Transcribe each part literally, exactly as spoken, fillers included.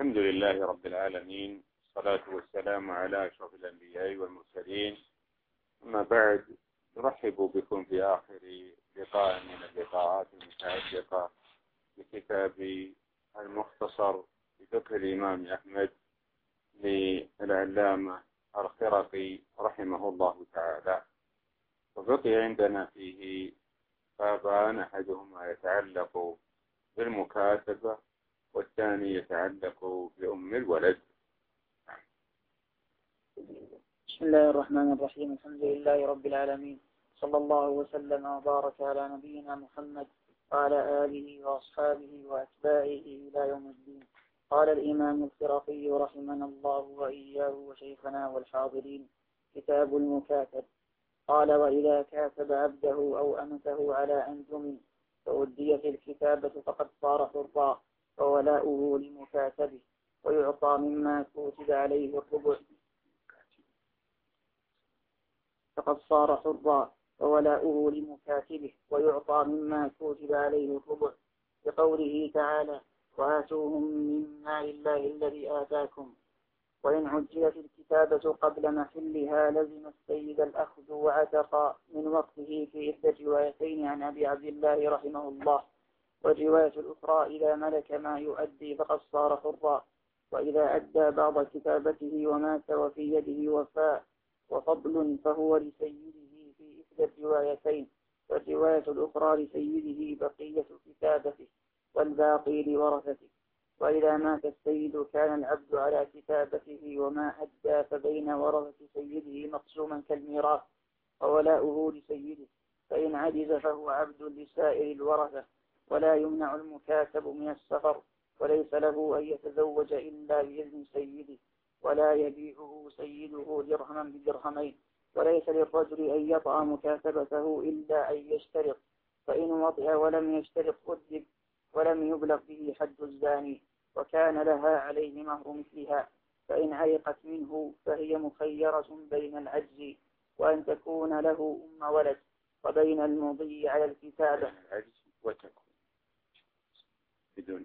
الحمد لله رب العالمين، الصلاة والسلام على أشرف الأنبياء والمرسلين. أما بعد، نرحب بكم في آخر لقاء من اللقاءات المتعلقة بكتاب المختصر بفقه الإمام أحمد للعلامة الخرقي رحمه الله تعالى. وبقي عندنا فيه بابان، أحدهما يتعلق بالمكاتبة والثاني يتعلق بأم الولد. بسم الله الرحمن الرحيم. الحمد لله رب العالمين، صلى الله وسلم وبارك على نبينا محمد وعلى آله وأصحابه وأتباعه إلى يوم الدين. قال الإمام الخرقي رحمنا الله وإياه وشيخنا والحاضرين: كتاب المكاتب. قال: وإذا كاتب عبده أو أمته على أنجم فأديت الكتابة فقد صار حرا، وولاؤه لمكاتبه، ويعطى مما كتب عليه الربع فقد صار حرا وولاؤه لمكاتبه، ويعطى مما كتب عليه الربع، بقوله تعالى: وآتوهم من مال الله الذي آتاكم. وإن عجلت الكتابة قبل محلها لزم السيد الأخذ وعتق من وقته في إحدى روايتين عن أبي عبد الله رحمه الله. والرواية الأخرى: إذا ملك ما يؤدي فقد صار حرا، وإذا أدى بعض كتابته ومات وفي يده وفاء وفضل فهو لسيده في إحدى الروايتين، والرواية الأخرى لسيده بقية كتابته والباقي لورثته. وإذا مات السيد كان العبد على كتابته وما أدى فبين ورثة سيده مقسوما كالميراث، وولاؤه لسيده، فإن عجز فهو عبد لسائر الورثة. ولا يمنع المكاتب من السفر، وليس له أن يتزوج إلا بإذن سيده، ولا يبيعه سيده درهما بدرهمين. وليس للرجل أن يطأ مكاتبته إلا أن يشترط، فإن وطئ ولم يشترط أدب، ولم يبلغ به حد الزاني، وكان لها عليه مهر مثلها. فإن عيقت منه فهي مخيرة بين العجز وأن تكون له أم ولد، وبين المضي على الكتابة العجز وتكون بدون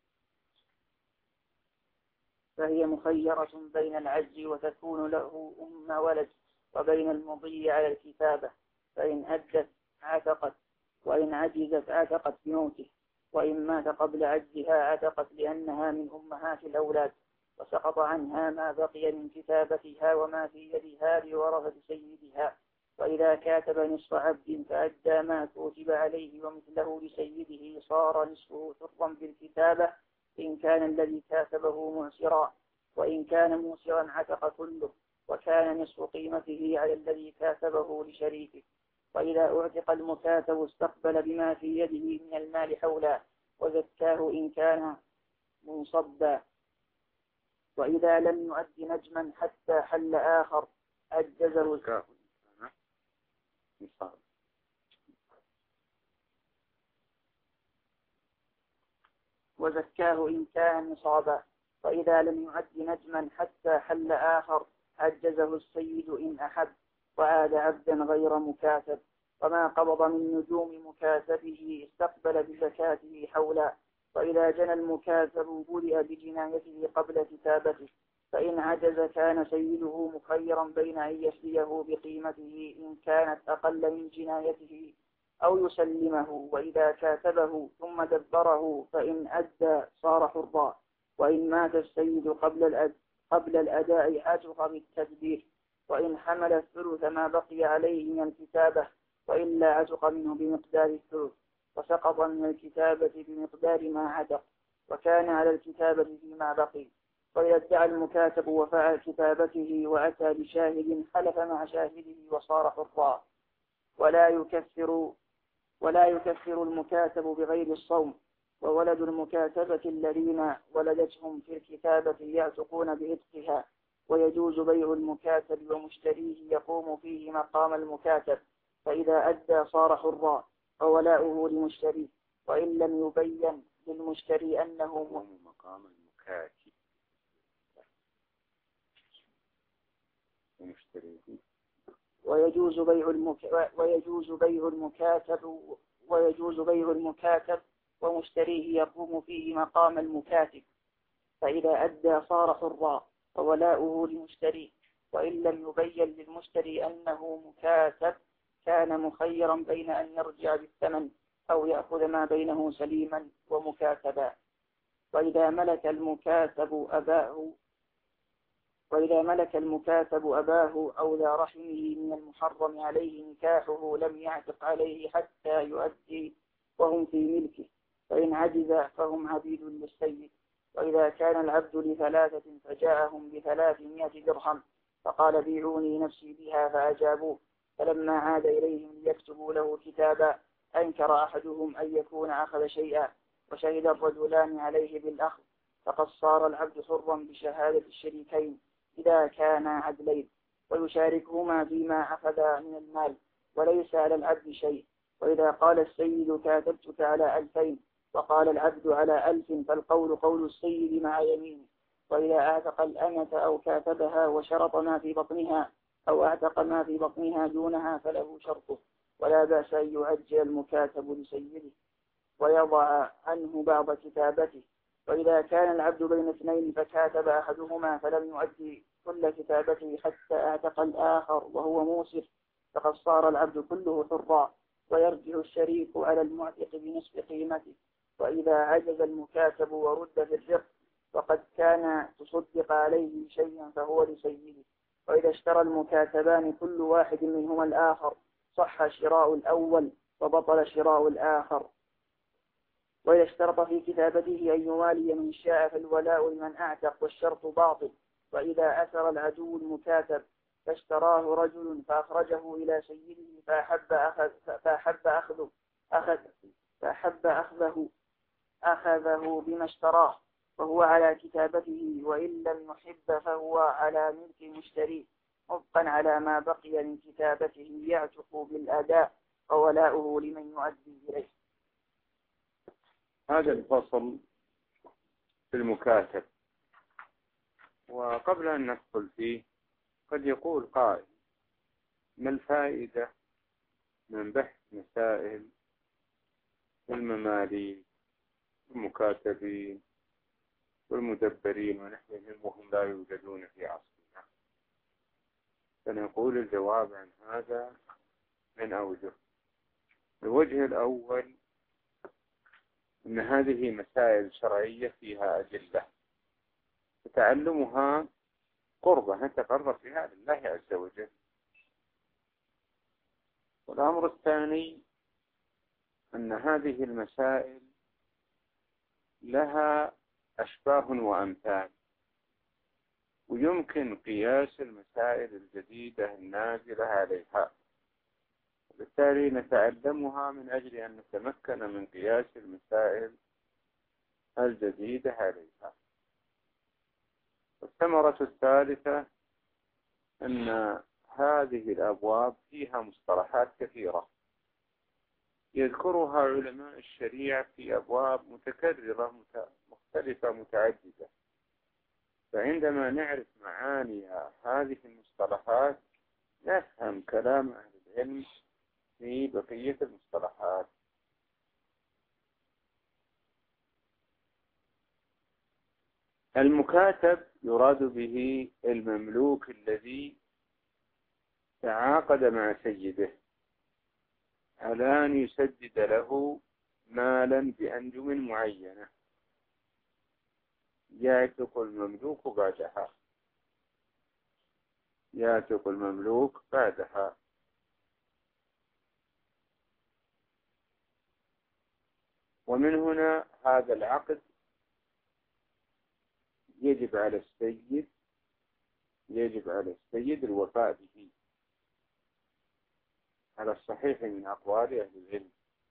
فهي مخيرة بين العجز وتكون له أم ولد، وبين المضي على الكتابة. فإن أدت عتقت، وإن عجزت عتقت بموته، وإن مات قبل عجزها عتقت لأنها من أمهات الأولاد، وسقط عنها ما بقي من كتابتها وما في يدها لورثة سيدها. وإذا كاتب نصف عبد فأدى ما كتب عليه ومثله لسيده صار نصفه حرا بالكتابة إن كان الذي كاتبه معسرا، وإن كان موسرا عتق كله، وكان نصف قيمته على الذي كاتبه لشريكه. وإذا أعتق المكاتب استقبل بما في يده من المال حولا، وزكاه إن كان منصبا. وإذا لم يؤد نجما حتى حل آخر أجزه وزكاه إن كان نصابا. وإذا لم يعد نجما حتى حل آخر عجزه السيد إن أحب، وعاد عبدا غير مكاتب. وما قبض من نجوم مكاتبه استقبل بزكاته حولا. وإذا جنى المكاتب بدأ بجنايته قبل كتابته، فإن عجز كان سيده مخيرا بين أن يفديه بقيمته إن كانت أقل من جنايته أو يسلمه. وإذا كاتبه ثم دبره فإن أدى صار حرا. وإن مات السيد قبل الأد... قبل الأداء عتق بالتدبير. وإن حمل الثلث ما بقي عليه من الكتابة، وإلا عتق منه بمقدار الثلث، وسقط من الكتابة بمقدار ما عتق، وكان على الكتابة فيما بقي. وإذا ادعى المكاتب وفعل كتابته وأتى بشاهد حلف مع شاهده وصار حرا. ولا يكفر ولا يكفر المكاتب بغير الصوم. وولد المكاتبة الذين ولدتهم في الكتابة يعتقون بعتقها. ويجوز بيع المكاتب ومشتريه يقوم فيه مقام المكاتب، فإذا أدى صار حرا، وولاؤه لمشتريه. وإن لم يبين للمشتري أنه مقام المكاتب ومشتريه. ويجوز بيع المك... ويجوز بيع المكاتب ويجوز بيع المكاتب ومشتريه يقوم فيه مقام المكاتب، فإذا أدى صار حرا وولاؤه لمشتري، وإن لم يبين للمشتري أنه مكاتب كان مخيرا بين أن يرجع بالثمن أو يأخذ ما بينه سليما ومكاتبا. وإذا ملك المكاتب أباه وإذا ملك المكاتب أباه أو ذا رحمه من المحرم عليه نكاحه لم يعتق عليه حتى يؤدي وهم في ملكه، فإن عجز فهم عبيد للسيد. وإذا كان العبد لثلاثة فجاءهم بثلاثمائة درهم فقال بيعوني نفسي بها فأجابوه، فلما عاد إليهم ليكتبوا له كتابا أنكر أحدهم أن يكون أخذ شيئا، وشهد الرجلان عليه بالأخذ، فقد صار العبد حرا بشهادة الشريكين إذا كانا عدلين، ويشاركهما فيما أخذ من المال وليس على العبد شيء. وإذا قال السيد كاتبتك على ألفين وقال العبد على ألف فالقول قول السيد مع يمينه. وإذا أعتق الأمة أو كاتبها وشرط ما في بطنها أو أعتق ما في بطنها دونها فله شرطه، ولا بأس أن يعجل المكاتب لسيده ويضع عنه بعض كتابته. وإذا كان العبد بين اثنين فكاتب أحدهما فلم يؤدي كل كتابته حتى أعتق الآخر وهو موسر فقد صار العبد كله حرا، ويرجع الشريك على المعتق بنصف قيمته. وإذا عجز المكاتب ورد في الرق وقد كان تصدق عليه شيئا فهو لسيده. وإذا اشترى المكاتبان كل واحد منهما الآخر صح شراء الأول وبطل شراء الآخر. وإذا اشترط في كتابته أن يوالي من شاء فالولاء لمن أعتق والشرط باطل. وإذا أثر العدو المكاتب فاشتراه رجل فأخرجه إلى سيده فأحب أخذ فأحب أخذه أخذ فأحب أخذه أخذه بما اشتراه وهو على كتابته، وإن لم يحب فهو على ملك المشتري مبقا على ما بقي من كتابته يعتق بالأداء وولاؤه لمن يؤدي إليه. هذا الفصل في المكاتب. وقبل أن ندخل فيه قد يقول قائل: ما الفائدة من بحث مسائل المماليك والمكاتبين والمدبرين ونحوهم وهم لا يوجدون في عصرنا؟ فنقول الجواب عن هذا من أوجه. الوجه الأول أن هذه مسائل شرعية فيها أدلة، فتعلمها قربة نتقرب بها لله عز وجل. والأمر الثاني أن هذه المسائل لها أشباه وأمثال، ويمكن قياس المسائل الجديدة النازلة عليها، وبالتالي نتعلمها من أجل أن نتمكن من قياس المسائل الجديدة عليها. الثمرة الثالثة أن هذه الأبواب فيها مصطلحات كثيرة يذكرها علماء الشريعة في أبواب متكررة مختلفة متعددة، فعندما نعرف معاني هذه المصطلحات نفهم كلام أهل العلم في بقية المصطلحات. المكاتب يراد به المملوك الذي تعاقد مع سيده على أن يسدد له مالا بأنجم معينة يعتق المملوك بعدها يعتق المملوك بعدها ومن هنا هذا العقد يجب على السيد يجب على السيد الوفاء به على الصحيح من أقوال أهل العلم.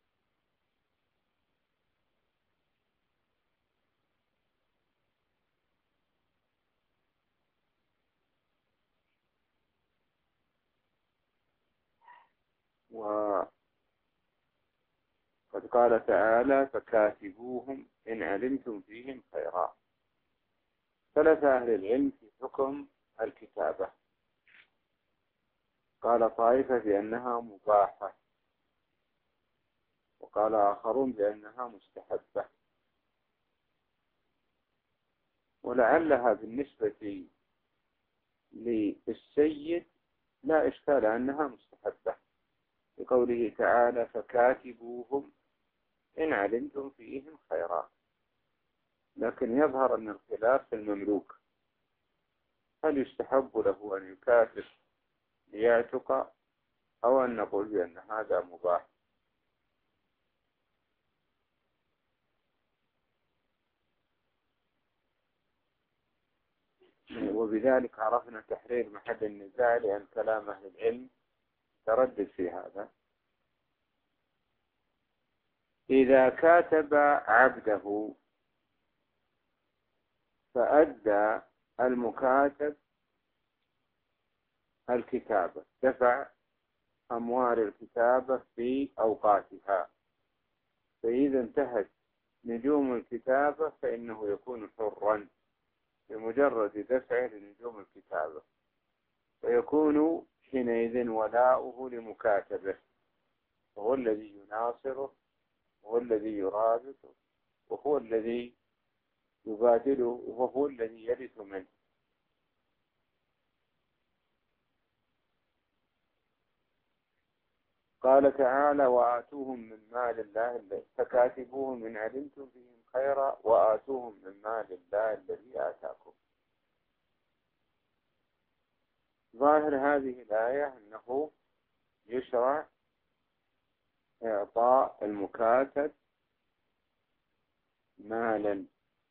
وقد قال تعالى: فكاتبوهم إن علمتم فيهم خيرا. ثلاث أهل العلم في حكم الكتابة. قال طائفة بأنها مباحة، وقال آخرون بأنها مستحبة، ولعلها بالنسبة للسيد لا إشكال أنها مستحبة، لقوله تعالى فكاتبوهم إن علمتم فيهم خيرا. لكن يظهر أن الخلاف في المملوك، هل يستحب له أن يكاتب ليعتق أو أن نقول بأن هذا مباح؟ وبذلك عرفنا تحرير محل النزاع، لأن كلام أهل العلم تردد في هذا. إذا كاتب عبده فأدى المكاتب الكتابة، دفع أموال الكتابة في أوقاتها، فإذا انتهت نجوم الكتابة فإنه يكون حرا بمجرد دفعه لنجوم الكتابة، ويكون حينئذ ولاؤه لمكاتبه، وهو الذي يناصره، وهو الذي يرابطه، وهو الذي يبادله، وهو الذي يرث منه. قال تعالى وآتوهم من مال الله فكاتبوهم إن علمتم فيهم خيرا وآتوهم من مال الله الذي آتاكم. ظاهر هذه الآية أنه يشرع إعطاء المكاتب مالا،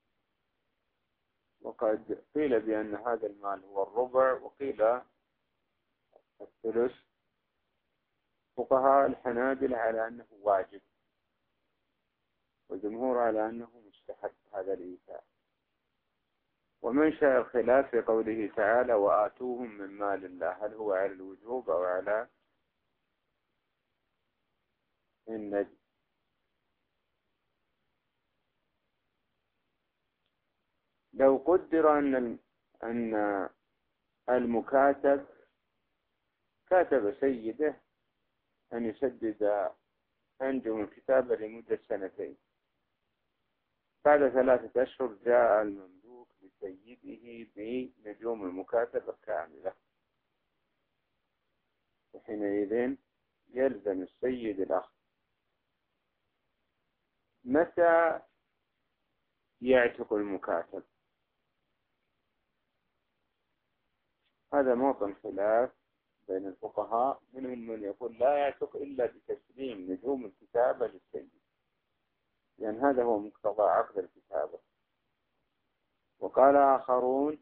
وقد قيل بأن هذا المال هو الربع، وقيل الثلث. فقهاء الحنابلة على أنه واجب، والجمهور على أنه مستحب هذا الإيتاء. ومنشأ الخلاف في قوله تعالى وآتوهم من مال الله، هل هو على الوجوب أو على الندب؟ لو قدر أن أن المكاتب كاتب سيده أن يسدد أنجم الكتابة لمدة سنتين، بعد ثلاثة أشهر جاء المملوك لسيده بنجوم المكاتبة كاملة، وحينئذ يلزم السيد الأخذ. متى يعتق المكاتب؟ هذا موطن خلاف بين الفقهاء، منهم من يقول لا يعتق إلا بتسليم نجوم الكتابة للسيد، لأن هذا هو مقتضى عقد الكتابة. وقال آخرون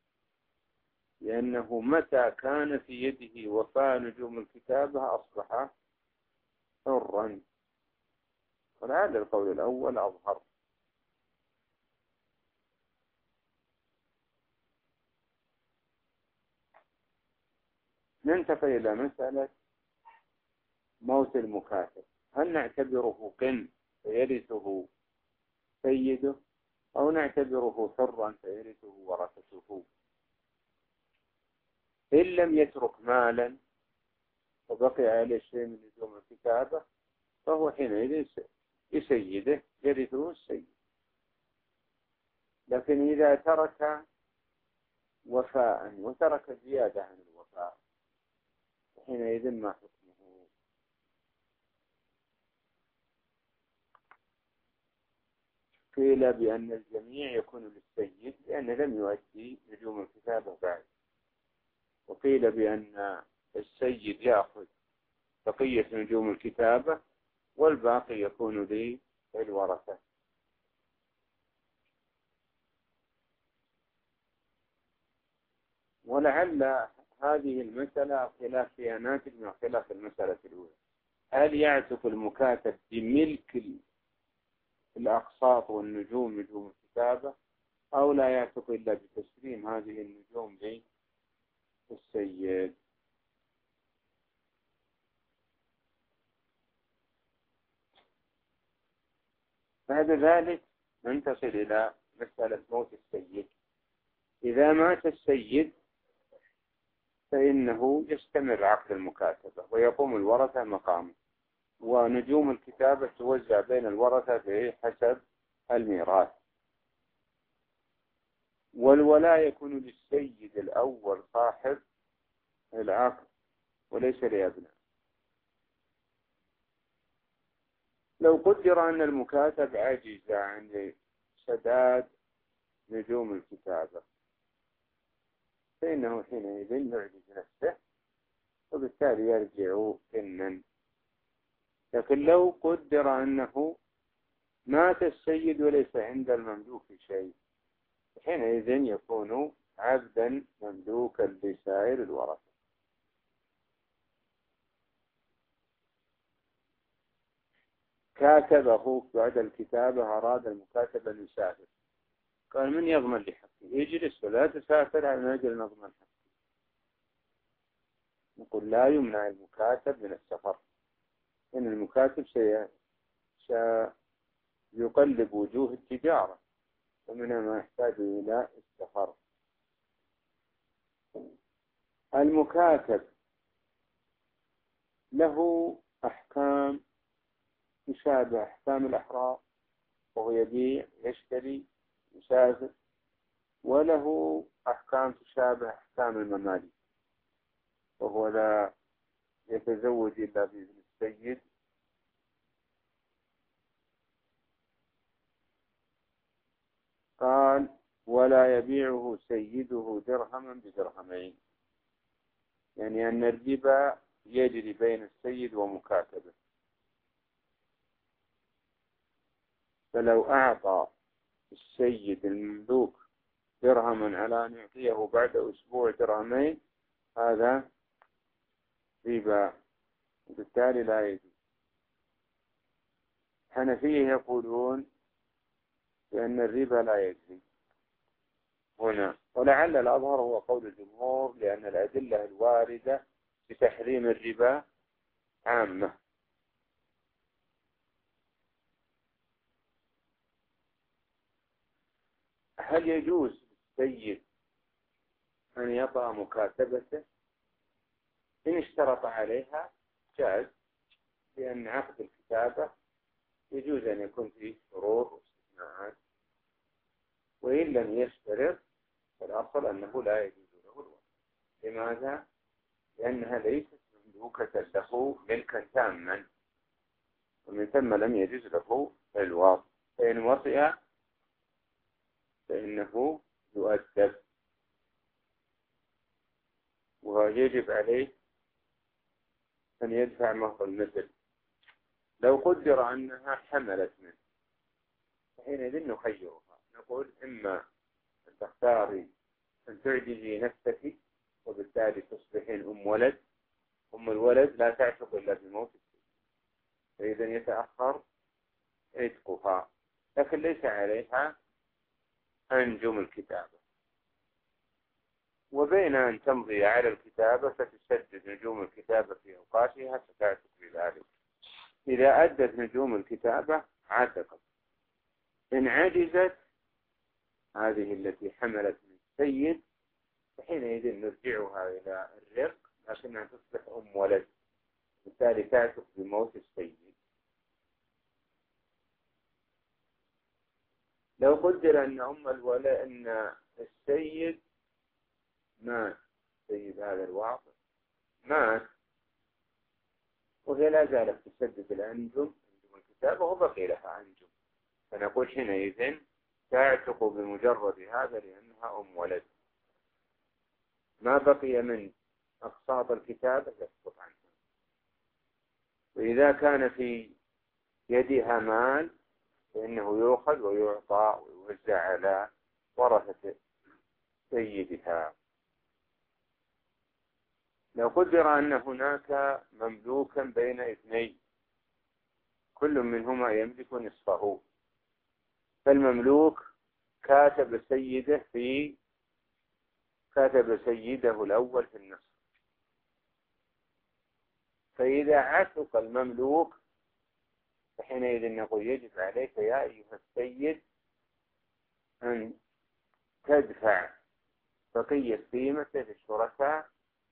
لأنه متى كان في يده وفاء نجوم الكتابة أصبح حرا، ولعل القول الأول أظهر. ننتقل إلى مسألة موت المكاتب، هل نعتبره قن فيرثه سيده أو نعتبره حرا فيرثه ورثته؟ إن لم يترك مالا وبقي عليه شيء من نجوم الكتابة فهو حينئذ يسيده، يرثه السيد. لكن إذا ترك وفاء وترك زيادة عن الوفاء حينئذ ما حكمه؟ قيل بأن الجميع يكون للسيد لأنه لم يؤدي نجوم الكتابة بعد، وقيل بأن السيد يأخذ بقية نجوم الكتابة والباقي يكون للورثة. ولعل هذه المسألة خلاف فيها ناتج من خلاف المسألة الأولى، هل يعتق المكاتب بملك الأقساط والنجوم نجوم الكتابة أو لا يعتق إلا بتسليم هذه النجوم للسيد؟ بعد ذلك ننتقل إلى مسألة موت السيد. إذا مات السيد فإنه يستمر عقد المكاتبة ويقوم الورثة مقامه، ونجوم الكتابة توزع بين الورثة بحسب الميراث. والولاء يكون للسيد الأول صاحب العقد وليس لأبناء. لو قدر أن المكاتب عجز عن سداد نجوم الكتابة فإنه حينئذ يعجز نفسه وبالتالي يرجع كنا. لكن لو قدر أنه مات السيد وليس عند المملوك شيء حينئذ يكون عبدا مملوكا لسائر الورثة. كاتبه بعد الكتابة، أراد المكاتب أن يسافر، قال من يضمن لي حقي؟ اجلس ولا تسافر على أجل نضمن حقي. نقول لا يمنع المكاتب من السفر، إن المكاتب سيقلب وجوه التجارة ومنها ما يحتاج إلى السفر. المكاتب له أحكام تشابه أحكام الأحرار، وهو يبيع يشتري يسافر، وله أحكام تشابه أحكام المماليك، وهو لا يتزوج إلا بإذن السيد، قال ولا يبيعه سيده درهما بدرهمين، يعني أن الربا يجري بين السيد ومكاتبه. فلو أعطى السيد المملوك درهما على أن يعطيه بعد أسبوع درهمين هذا ربا، وبالتالي لا يجوز. حنفية يقولون بأن الربا لا يجري هنا، ولعل الأظهر هو قول الجمهور، لأن الأدلة الواردة بتحريم الربا عامة. هل يجوز للسيد أن يطأ مكاتبته؟ إن اشترط عليها جاز، لأن عقد الكتابة يجوز أن يكون فيه شروط واستثناءات، وإن لم يشترط فالأصل أنه لا يجوز له الوطء. لماذا؟ لأنها ليست مملوكة له ملكا تاما، ومن ثم لم يجوز له الوطء. فإن وطئ فإنه يؤدب ويجب عليه أن يدفع مهر المثل. لو قدر أنها حملت منه فحينئذ نخيرها، نقول إما أن تختاري أن تعجزي نفسك وبالتالي تصبحين أم ولد، أم الولد لا تعتق إلا بموت السيد، فإذا يتأخر عتقها، لكن ليس عليها أنجم الكتابة. وبين أن تمضي على الكتابة فتسدد نجوم الكتابة في أوقاتها فتعتق بذلك. إذا أدت نجوم الكتابة عتقت. إن عجزت هذه التي حملت من السيد فحينئذ نرجعها إلى الرق، لكنها تصبح أم ولد، بالتالي تعتق بموت السيد. لو قدر أن أم الولد أن السيد مات، سيد هذا الواقع مات وهي لا زالت تسدد الأنجم أنجم الكتابة وبقي لها أنجم، فنقول حينئذ تعتق بمجرد هذا لأنها أم ولد. ما بقي من أقساط الكتابة يسقط عنها. وإذا كان في يدها مال فإنه يؤخذ ويعطى ويوزع على ورثة سيدها. لو قدر أن هناك مملوكا بين اثنين كل منهما يملك نصفه، فالمملوك كاتب سيده في كاتب سيده الأول في النصف، فإذا عتق المملوك فحينئذ نقول يجب عليك يا أيها السيد أن تدفع بقية قيمته للشركاء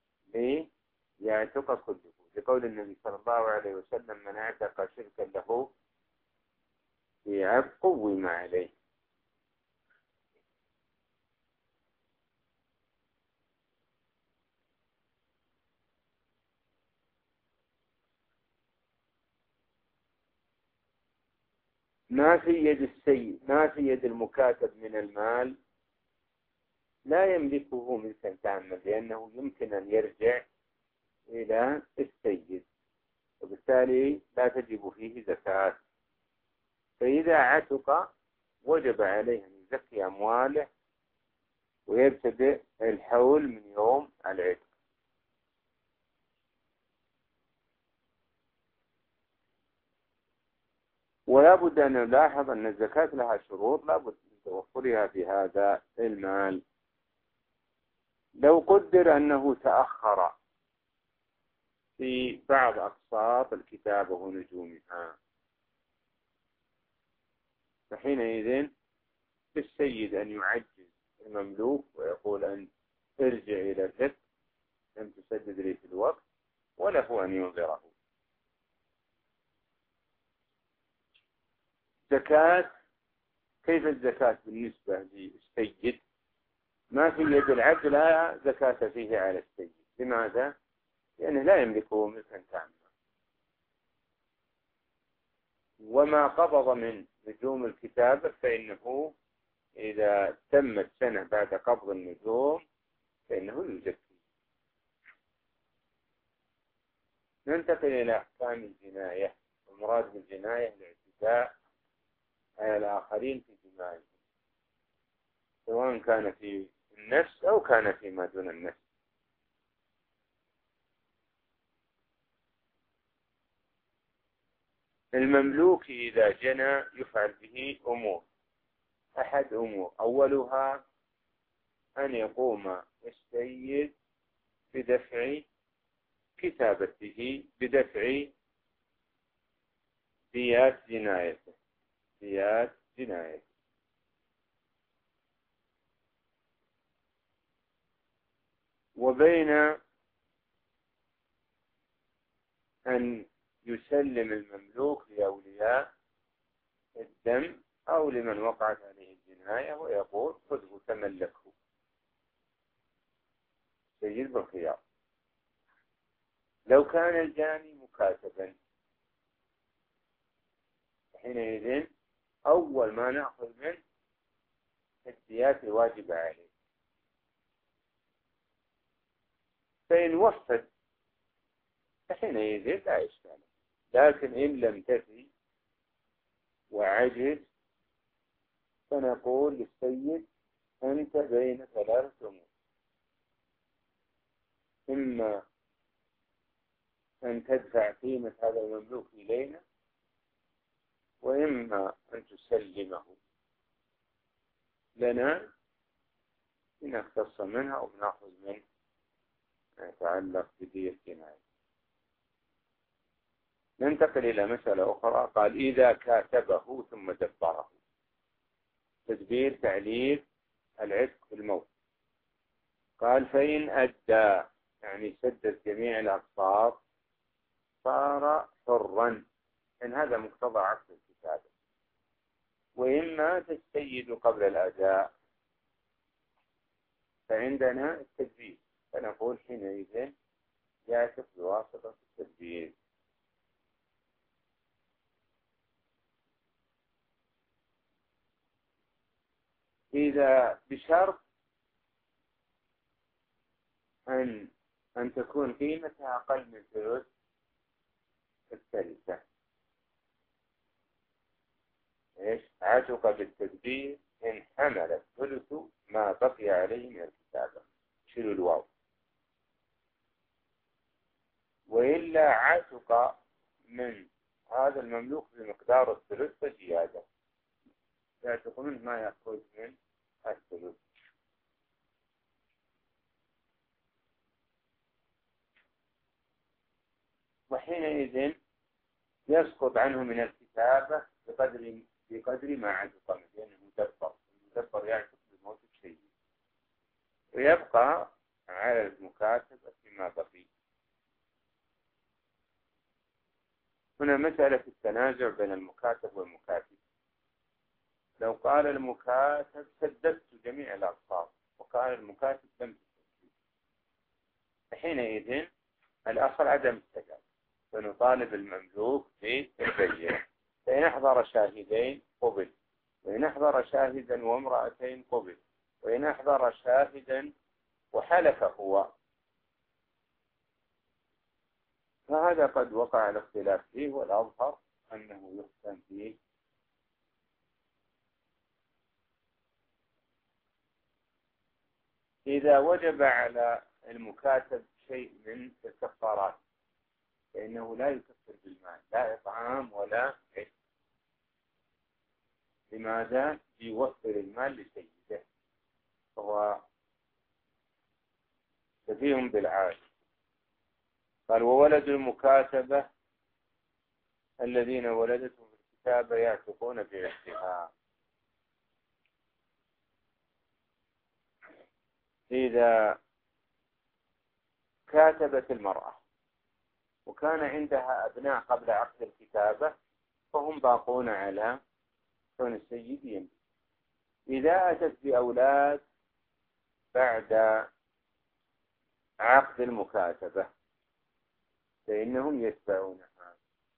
ليعتق كله، لقول النبي صلى الله عليه وسلم من اعتق شركا له في عبد قوم عليه. ما في يد السيد ما في يد المكاتب من المال لا يملكه ملكا تاما، لأنه يمكن أن يرجع إلى السيد، وبالتالي لا تجب فيه زكاة. فإذا عتق وجب عليه أن يزكي أمواله ويبتدئ الحول من يوم العتق. ولا بد أن نلاحظ أن الزكاة لها شروط لا بد من توفرها في هذا المال. لو قدر أنه تأخر في بعض أقساط الكتابة ونجومها، فحينئذ للسيد أن يعجز المملوك ويقول أن ارجع إلى الرق، لم تسدد لي في الوقت، وله أن ينظره. زكاة، كيف الزكاة بالنسبة للسيد؟ ما في يد العبد لا زكاة فيه على السيد. لماذا؟ لأنه لا يملكه ملكا تاما. وما قبض من نجوم الكتابة فإنه إذا تمت سنة بعد قبض النجوم فإنه يزكي. ننتقل إلى أحكام الجناية. المراد بالجناية الاعتداء على الآخرين في دمائهم، سواء كان في النفس أو كان فيما دون النفس. المملوك إذا جنى يفعل به أمور. أحد أمور، أولها أن يقوم السيد بدفع كتابته، بدفع ديات جنايته ديات جنايته وبين أن يسلم المملوك لأولياء الدم أو لمن وقعت عليه الجناية ويقول خذه تملكه سيد بالخيار. لو كان الجاني مكاتبا حينئذ أول ما نأخذ منه الديات الواجبة عليه، فإن وفد فحينئذ لا إشكال. لكن إن لم تفي وعجز فنقول للسيد أنت بين ثلاثة أمور: إما أن تدفع قيمة هذا المملوك إلينا، وإما أن تسلمه لنا لنختص منها وبنأخذ منه ما يتعلق بدية الجناية. ننتقل إلى مسألة أخرى. قال إذا كاتبه ثم دبره، تدبير تعليل العتق في الموت. قال فإن أدى يعني سدد جميع الأقساط صار حرا، إن هذا مقتضى عقد الكتابة. وإن مات السيد قبل الأداء فعندنا التدبير، فنقول حينئذ يعتق بواسطة التدبير. إذا بشرط أن أن تكون قيمتها أقل من ثلث الثالثة. إيش؟ عتق بالتدبير إن حمل الثلث ما بقي عليه من الكتابة، شيلوا الواو. وإلا عتق من هذا المملوك بمقدار الثلث فزيادة، يعتق منه ما يخرج من الثلث. وحينئذ يسقط عنه من الكتابة بقدر بقدر ما عتق منه، لأنه مدبر. المدبر يعتق بموت الشيء، ويبقى على المكاتب فيما بقي. هنا مسألة التنازع بين المكاتب والمكاتب. لو قال المكاتب سددت جميع الأقساط، وقال المكاتب لم تسدد، فحينئذ الأصل عدم السداد، فنطالب المملوك بالبينة. فإن أحضر شاهدين قبل، وإن أحضر شاهدا وامرأتين قبل، وإن أحضر شاهدا وحلف هو، فهذا قد وقع الاختلاف فيه، والأظهر أنه يحكم فيه. إذا وجب على المكاتب شيء من الكفارات فإنه لا يكفر بالمال، لا إطعام ولا عتق. لماذا؟ يوفر المال لسيده، فهو شبيه بالعاج. قال وولد المكاتبة الذين ولدتهم الكتابة يعتقون بعتقها. إذا كاتبت المرأة وكان عندها أبناء قبل عقد الكتابة فهم باقون على كون السيد يملك. إذا أتت بأولاد بعد عقد المكاتبة فإنهم يتبعونها،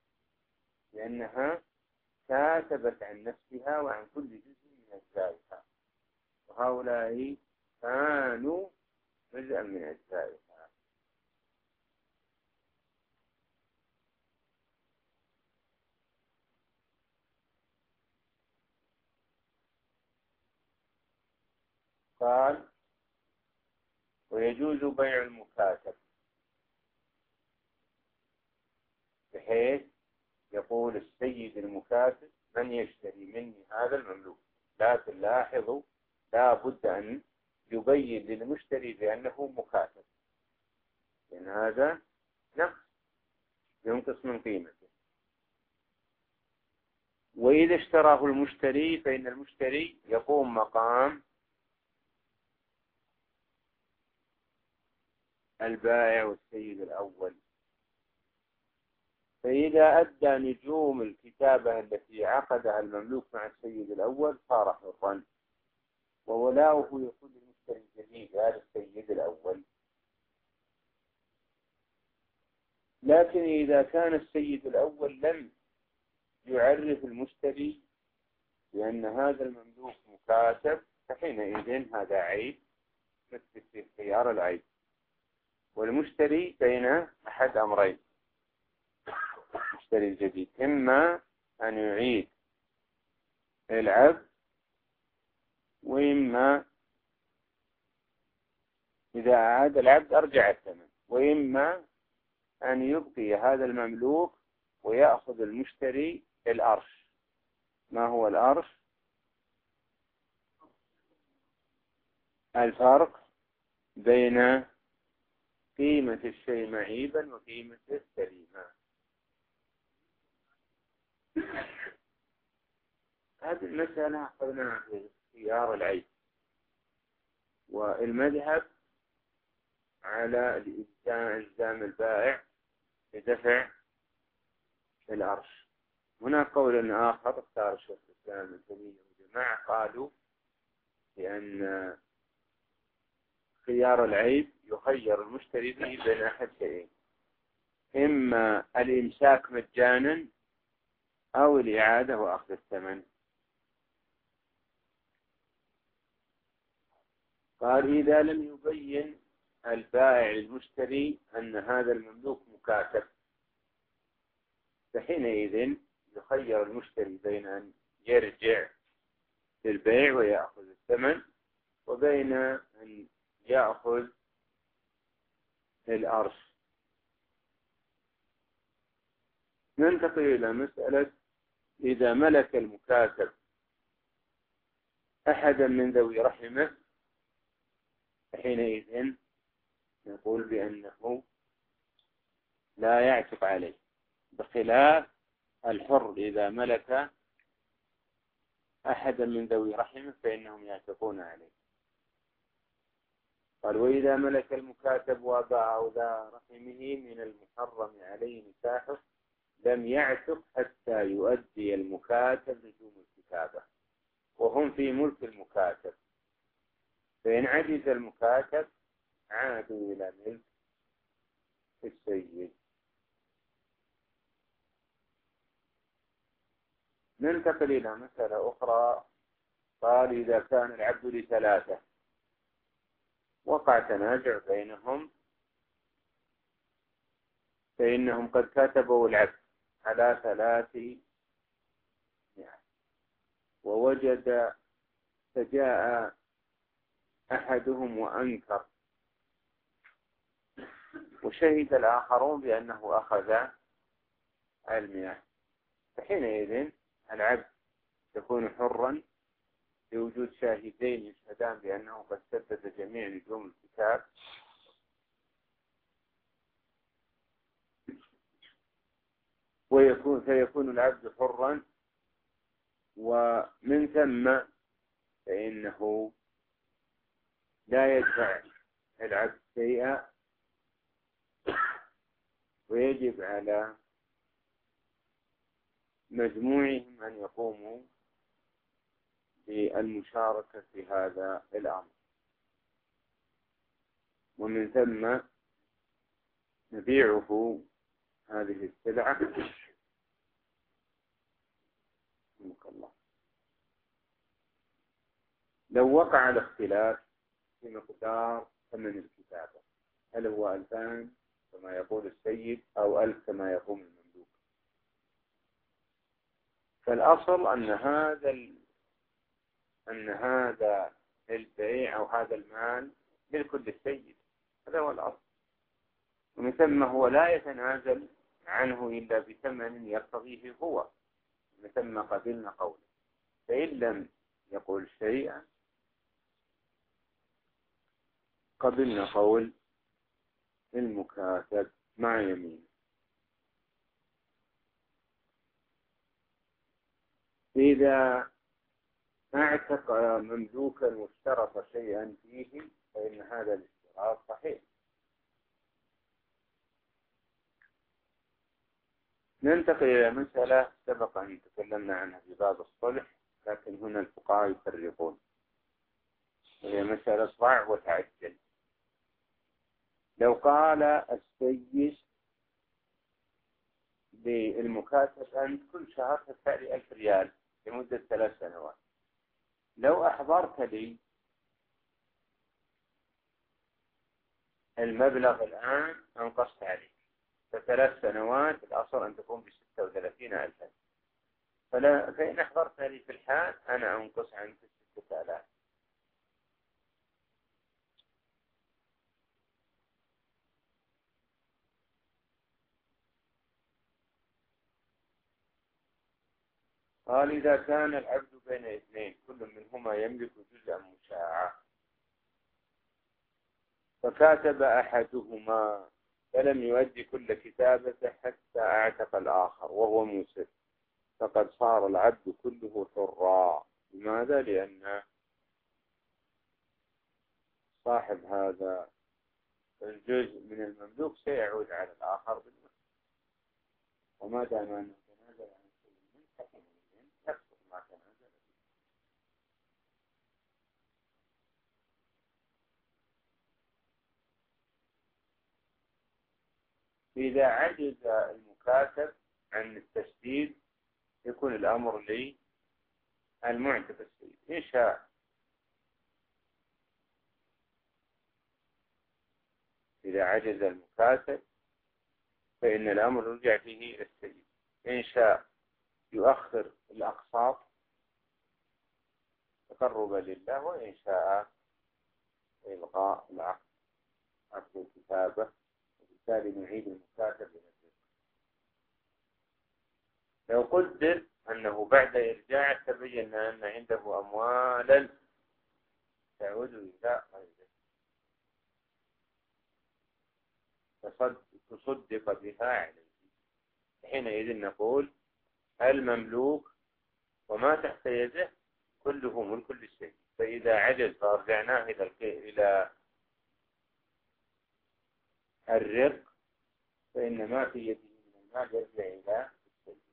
لأنها كاتبت عن نفسها وعن كل جزء من أجزائها، وهؤلاء كانوا جزءا من أجزائها. قال ويجوز بيع المكاتب، بحيث يقول السيد المكاتب من يشتري مني هذا المملوك، لكن لاحظوا لا بد أن يبين للمشتري بأنه مكاتب، لأن هذا نقص ينقص من قيمته. وإذا اشتراه المشتري فإن المشتري يقوم مقام البائع والسيد الأول. فإذا أدى نجوم الكتابة التي عقدها المملوك مع السيد الأول صار حرا، وولاؤه يكون للمشتري الجديد هذا السيد الأول. لكن إذا كان السيد الأول لم يعرف المشتري بأن هذا المملوك مكاتب فحينئذ هذا عيب، مثل في خيار العيب. والمشتري بين أحد أمرين، المشتري الجديد إما أن يعيد العبد، وإما إذا أعاد العبد أرجع الثمن، وإما أن يبقي هذا المملوك ويأخذ المشتري الأرش. ما هو الأرش؟ الفرق بين قيمة الشيء معيبا وقيمة السليمة. هذه المسألة أخذناها في خيار العيب، والمذهب على إلزام البائع بدفع الأرش. هنا قول آخر اختار الشيخ الإسلام ابن تيمية وجماعة قالوا بأن خيار العيب يخير المشتري به بين أحد شيئين، إما الإمساك مجانا أو الإعادة وأخذ الثمن. قال إذا لم يبين البائع للمشتري أن هذا المملوك مكاتب فحينئذ يخير المشتري بين أن يرجع للبيع ويأخذ الثمن وبين أن يأخذ الأرش. ننتقل إلى مسألة إذا ملك المكاتب أحدا من ذوي رحمه حينئذ نقول بأنه لا يعتق عليه، بخلاف الحر إذا ملك أحدا من ذوي رحمه فإنهم يعتقون عليه. قال وإذا ملك المكاتب وأباه أو ذا رحمه من المحرم عليه نكاحه لم يعتق حتى يؤدي المكاتب لزوم الكتابة، وهم في ملك المكاتب، فإن عجز المكاتب عادوا إلى ملك السيد. ننتقل إلى مسألة أخرى. قال إذا كان العبد لثلاثة وقع تنازع بينهم فإنهم قد كتبوا العبد على ثلاث يعني ووجد فجاء أحدهم وأنكر وشهد الآخرون بأنه أخذ المياه، فحينئذ العبد يكون حرا بوجود شاهدين يشهدان بأنه قد سدد جميع نجوم الكتاب، ويكون فيكون العبد حرا، ومن ثم فإنه لا يدفع العبد شيئا، ويجب على مجموعهم أن يقوموا بالمشاركة في هذا الأمر، ومن ثم نبيعه هذه السلعة الله. لو وقع الاختلاف في مقدار ثمن الكتابة، هل هو ألفان كما يقول السيد أو ألف كما يقول المملوك، فالأصل أن هذا ال... أن هذا البيع أو هذا المال ملك للسيد، هذا هو الأصل، ومن ثم هو لا يتنازل عنه إلا بثمن يقتضيه هو، من ثم قبلنا قوله، فإن لم يقول شيئا قبلنا قول المكاتب مع يمين. إذا اعتق مملوكا واشترط شيئا فيه فإن هذا الاشتراط صحيح. ننتقل إلى مسألة سبق أن تكلمنا عنها في باب الصلح، لكن هنا الفقهاء يفرقون، وهي مسألة ضع وتعجل. لو قال السيد للمكاتب أنت كل شهر تدفع لي ألف ريال لمدة ثلاث سنوات، لو أحضرت لي المبلغ الآن أنقصت عليك، فثلاث سنوات الأصل أن تكون بستة وثلاثين ألفا، فلا فإن أحضرت لي في الحال أنا أنقص عنك ستة آلاف. قال إذا كان العبد بين اثنين كل منهما يملك جزءا مشاعا فكاتب أحدهما فلم يؤدي كل كتابته حتى أعتق الآخر وهو موسر، فقد صار العبد كله حرا. لماذا؟ لأن صاحب هذا الجزء من المملوك سيعود على الآخر بالمثل، وما دام أنه تنازل عن كل من حكم يكسر ما تنازل به. إذا عجز المكاتب عن التسديد يكون الأمر لي المعتق السيد إن شاء. إذا عجز المكاتب فإن الأمر يرجع فيه إلى السيد، إن شاء يؤخر الأقساط تقربا لله، وإن شاء إلغاء العقد عقد الكتابة، وبالتالي نعيد المكاتب إلى الرزق. لو قدر أنه بعد إرجاعه تبين أن عنده أموالا تعود إلى غيره تصدق بها عليه، حينئذ نقول المملوك وما تحت يده كله ملك للسيد، فإذا عجز فارجعناه إلى الرق فإن ما في يده من المال يرجع إلى السيد.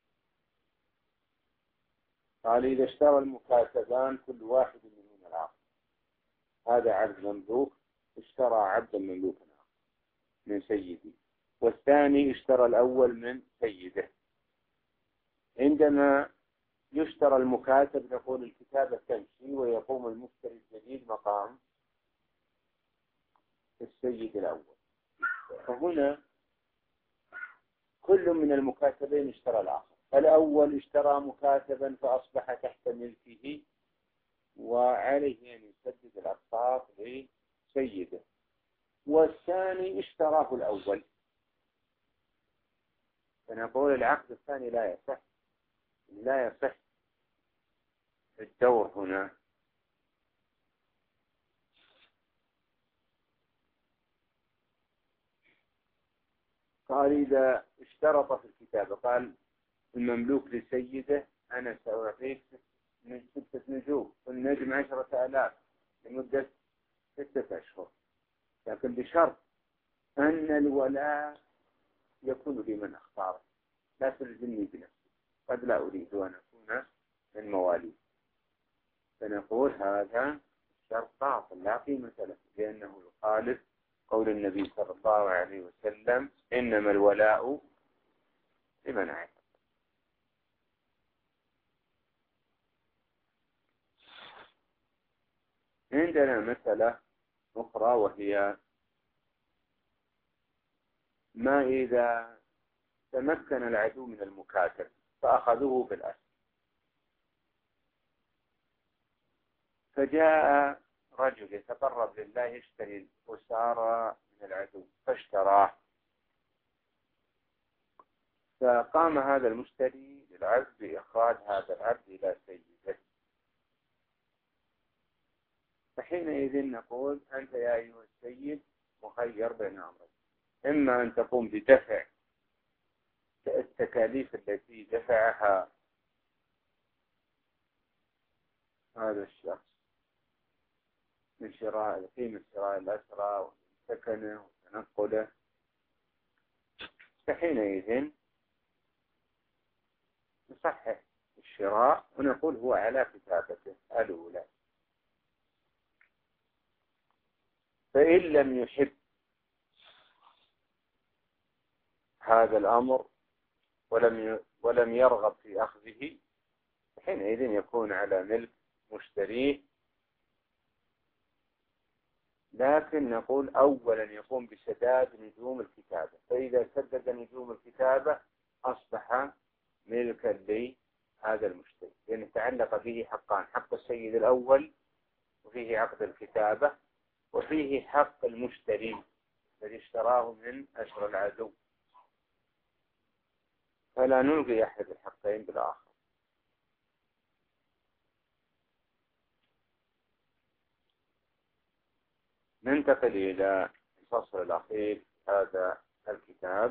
قال إذا اشترى المكاتبان كل واحد منهما الآخر، هذا عبد مملوك اشترى عبدا مملوكا من سيده، والثاني اشترى الأول من سيده، عندما يشترى المكاتب، نقول الكتابة تمشي ويقوم المشتري الجديد مقام السيد الأول. فهنا كل من المكاتبين اشترى الآخر. الأول اشترى مكاتبا فأصبح تحت ملكه وعليه أن يسدد الأقساط لسيده، والثاني اشتراه الأول، فنقول العقد الثاني لا يصح لا يصح الدور هنا. قال إذا اشترط في الكتابة، قال المملوك لسيده أنا سأعطيك من ستة نجوم والنجم عشرة آلاف لمدة ستة أشهر، لكن بشرط أن الولاء يكون لمن أختاره، لا تلزمني بنفسي، قد لا أريد أن أكون من موالي. فنقول هذا شرط باطل لا قيمة له، لأنه يخالف قول النبي صلى الله عليه وسلم إنما الولاء لمن عتق. عندنا مسألة أخرى وهي ما إذا تمكن العدو من المكاتب فأخذوه بالأسر، فجاء رجل يتقرب لله يشتري أسارة من العدو فاشتراه، فقام هذا المشتري للعبد بإخراج هذا العبد إلى سيده، فحينئذ نقول أنت يا أيها السيد مخير بين أمرين، إما أن تقوم بدفع التكاليف التي دفعها هذا الشخص من شراء قيمة شراء الأسرى وسكنه وتنقله، فحينئذ نصحح الشراء ونقول هو على كتابته الأولى. فإن لم يحب هذا الأمر ولم ولم يرغب في أخذه، حينئذ يكون على ملك مشتريه، لكن نقول أولا يقوم بسداد نجوم الكتابة، فإذا سدد نجوم الكتابة أصبح ملكا لهذا المشتري، لأن يعني تعلق به حقان، حق السيد الأول وفيه عقد الكتابة، وفيه حق المشتري الذي اشتراه من أسر العدو، فلا نلغي أحد الحقين بالآخر. ننتقل إلى الفصل الأخير هذا الكتاب.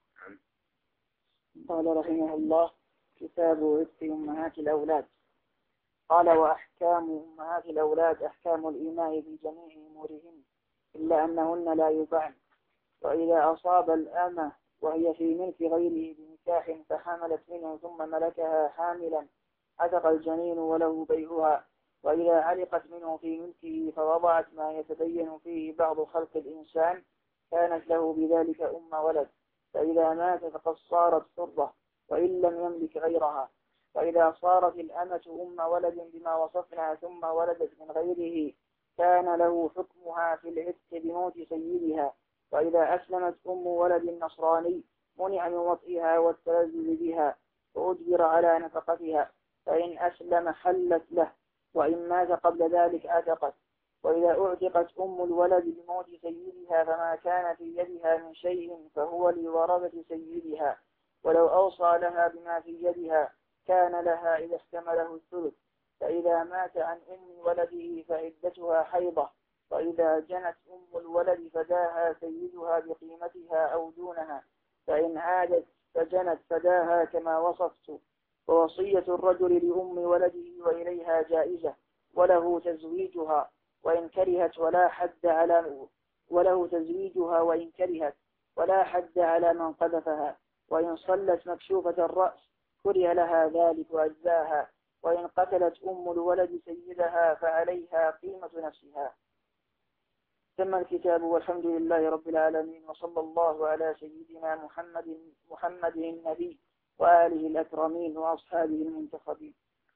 قال رحمه الله: كتاب عتق أمهات الأولاد. قال: وأحكام أمهات الأولاد أحكام الإيماء بجميع أمورهن إلا أنهن لا يباعن. وإذا أصاب الأمة وهي في ملك غيره بنكاح فحملت منه ثم ملكها حاملا عتق الجنين وله بيعها. وإذا علقت منه في ملكه فوضعت ما يتبين فيه بعض خلق الإنسان كانت له بذلك أم ولد، فإذا مات فقد صارت حرة وإن لم يملك غيرها. وإذا صارت الأمة أم ولد بما وصفنا ثم ولدت من غيره كان له حكمها في العتق بموت سيدها. وإذا أسلمت أم ولد نصراني منع من وطئها والتلذذ بها وأجبر على نفقتها، فإن أسلم حلت له، وإن مات قبل ذلك أعتقت. وإذا أعتقت أم الولد بموت سيدها فما كان في يدها من شيء فهو لورثة سيدها، ولو أوصى لها بما في يدها كان لها إذا احتمله الثلث. فإذا مات عن أم ولده فعدتها حيضة، وإذا جنت أم الولد فداها سيدها بقيمتها أو دونها، فإن عادت فجنت فداها كما وصفت. ووصية الرجل لأم ولده وإليها جائزة، وله تزويجها وإن كرهت ولا حد على وله تزويجها وإن كرهت ولا حد على من قذفها. وإن صلت مكشوفة الرأس كره لها ذلك وأجزاها. وإن قتلت أم الولد سيدها فعليها قيمة نفسها. تم الكتاب والحمد لله رب العالمين، وصلى الله على سيدنا محمد محمد النبي وآله الأكرمين وأصحابه المنتخبين.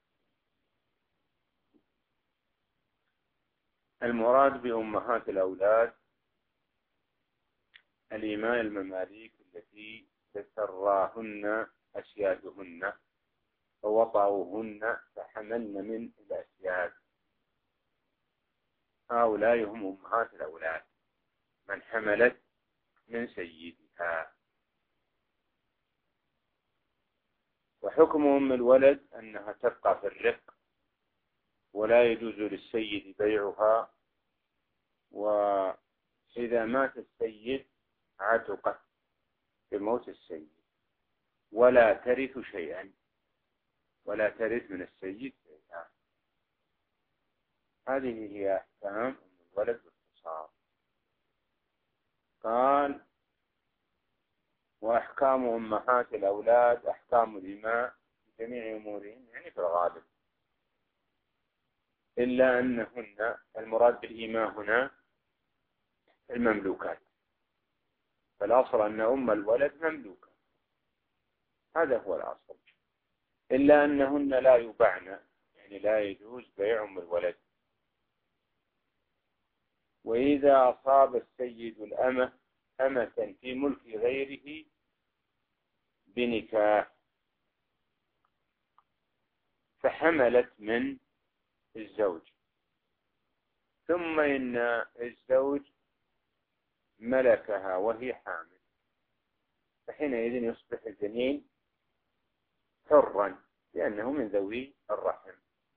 المراد بأمهات الأولاد الإماء المماليك التي تسراهن أسيادهن فوطأوهن فحملن من الأسياد. هؤلاء هم أمهات الأولاد من حملت من سيدها. وحكم أم الولد أنها تبقى في الرق ولا يجوز للسيد بيعها، وإذا مات السيد عتقت بموت السيد ولا ترث شيئا، ولا ترث من السيد شيئا. هذه هي أحكام أم الولد باختصار. قال: وأحكام أمهات الأولاد أحكام الإماء في جميع أمورهم، يعني في الغالب، إلا أنهن المراد بالإماء هنا المملوكات، فالأصل أن أم الولد مملوكة، هذا هو الأصل، إلا أنهن لا يباعن، يعني لا يجوز بيع أم الولد. وإذا أصاب السيد الأمة أمة في ملك غيره بنكاح فحملت من الزوج، ثم إن الزوج ملكها وهي حامل، فحينئذ يصبح الجنين حرا لأنه من ذوي الرحم.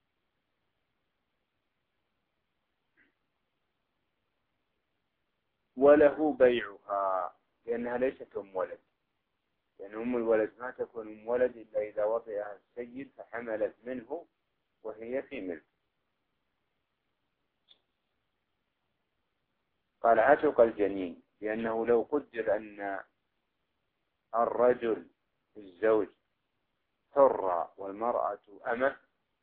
وله بيعها لأنها ليست أم ولد، لأن أم الولد ما تكون أم ولد إلا إذا وطئها السيد فحملت منه وهي في ملك. قال: عتق الجنين، لأنه لو قدر أن الرجل الزوج حر والمرأة أمة